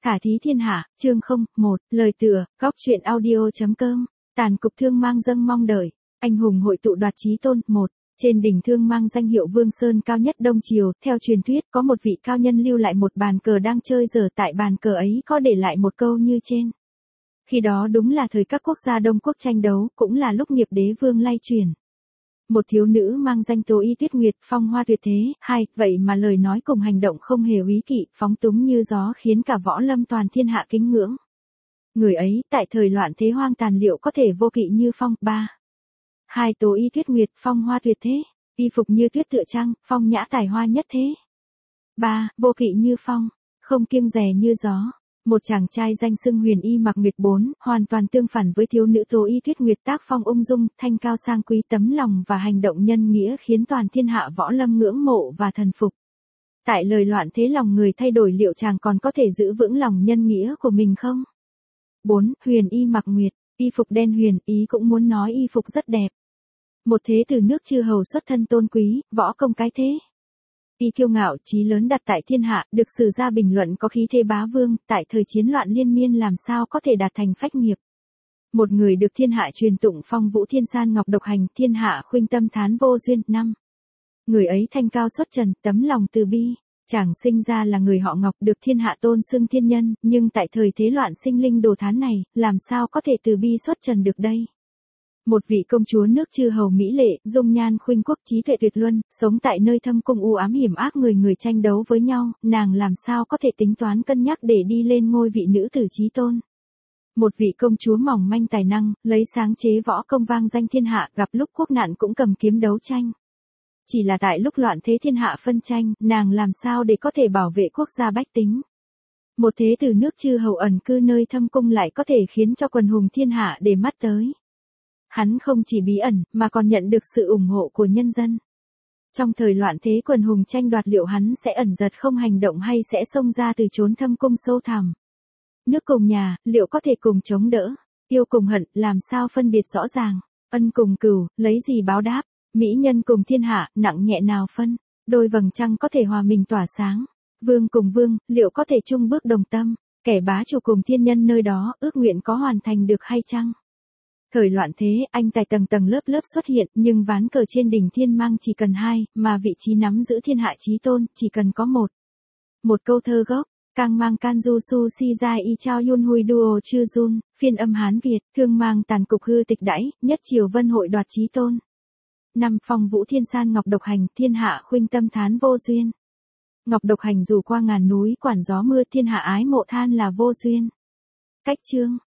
Khả thí thiên hạ, chương 1, lời tựa, góc truyện audio.com, tàn cục Thương Mang dâng mong đợi, anh hùng hội tụ đoạt chí tôn, 1. Trên đỉnh Thương Mang danh hiệu Vương Sơn cao nhất Đông Triều, theo truyền thuyết có một vị cao nhân lưu lại một bàn cờ đang chơi dở, tại bàn cờ ấy có để lại một câu như trên. Khi đó đúng là thời các quốc gia Đông Quốc tranh đấu, cũng là lúc nghiệp đế vương lay chuyển. Một thiếu nữ mang danh Tố Y Tuyết Nguyệt, phong hoa tuyệt thế, vậy mà lời nói cùng hành động không hề úy kỵ, phóng túng như gió, khiến cả võ lâm toàn thiên hạ kính ngưỡng. Người ấy, tại thời loạn thế hoang tàn liệu có thể vô kỵ như phong. 3. Tố Y Tuyết Nguyệt, phong hoa tuyệt thế, y phục như tuyết tựa trăng, phong nhã tài hoa nhất thế. 3. Vô kỵ như phong, không kiêng dè như gió. Một chàng trai danh xưng Huyền Y Mặc Nguyệt. 4, hoàn toàn tương phản với thiếu nữ Tố Y Tuyết Nguyệt, tác phong ung dung, thanh cao sang quý, tấm lòng và hành động nhân nghĩa khiến toàn thiên hạ võ lâm ngưỡng mộ và thần phục. Tại lời loạn thế lòng người thay đổi, liệu chàng còn có thể giữ vững lòng nhân nghĩa của mình không? 4. Huyền Y Mặc Nguyệt, y phục đen huyền, ý cũng muốn nói y phục rất đẹp. Một thế từ nước chư hầu xuất thân tôn quý, võ công cái thế. Y kiêu ngạo, chí lớn đặt tại thiên hạ, được sử gia bình luận có khí thế bá vương, tại thời chiến loạn liên miên làm sao có thể đạt thành phách nghiệp. Một người được thiên hạ truyền tụng phong vũ thiên san ngọc độc hành, thiên hạ khuynh tâm thán vô duyên. 5. Người ấy thanh cao xuất trần, tấm lòng từ bi. Chàng sinh ra là người họ Ngọc, được thiên hạ tôn xưng thiên nhân, nhưng tại thời thế loạn sinh linh đồ thán này, làm sao có thể từ bi xuất trần được đây? Một vị công chúa nước chư hầu mỹ lệ, dung nhan khuynh quốc, trí tuệ tuyệt luân, sống tại nơi thâm cung u ám hiểm ác, người tranh đấu với nhau, nàng làm sao có thể tính toán cân nhắc để đi lên ngôi vị nữ tử chí tôn. Một vị công chúa mỏng manh tài năng, lấy sáng chế võ công vang danh thiên hạ, gặp lúc quốc nạn cũng cầm kiếm đấu tranh. Chỉ là tại lúc loạn thế thiên hạ phân tranh, nàng làm sao để có thể bảo vệ quốc gia bách tính. Một thế từ nước chư hầu ẩn cư nơi thâm cung lại có thể khiến cho quần hùng thiên hạ để mắt tới. Hắn không chỉ bí ẩn, mà còn nhận được sự ủng hộ của nhân dân. Trong thời loạn thế quần hùng tranh đoạt, liệu hắn sẽ ẩn giật không hành động hay sẽ xông ra từ chốn thâm cung sâu thẳm? Nước cùng nhà, liệu có thể cùng chống đỡ? Yêu cùng hận, làm sao phân biệt rõ ràng? Ân cùng cừu, lấy gì báo đáp? Mỹ nhân cùng thiên hạ, nặng nhẹ nào phân? Đôi vầng trăng có thể hòa mình tỏa sáng. Vương cùng vương, liệu có thể chung bước đồng tâm? Kẻ bá chủ cùng thiên nhân nơi đó, ước nguyện có hoàn thành được hay chăng? Thời loạn thế, anh tài tầng tầng lớp lớp xuất hiện, nhưng ván cờ trên đỉnh Thiên Mang chỉ cần 2, mà vị trí nắm giữ thiên hạ chí tôn, chỉ cần có 1. Một câu thơ gốc, Kang Mang Kanju Su Si Jai Y Chao Yun Hui Duo Chư Jun, phiên âm Hán Việt, Thương Mang tàn cục hư tịch đãi, nhất triều vân hội đoạt chí tôn. 5. Phong vũ thiên san ngọc độc hành, thiên hạ khuynh tâm thán vô duyên. Ngọc độc hành dù qua ngàn núi quản gió mưa, thiên hạ ái mộ than là vô duyên. Cách chương.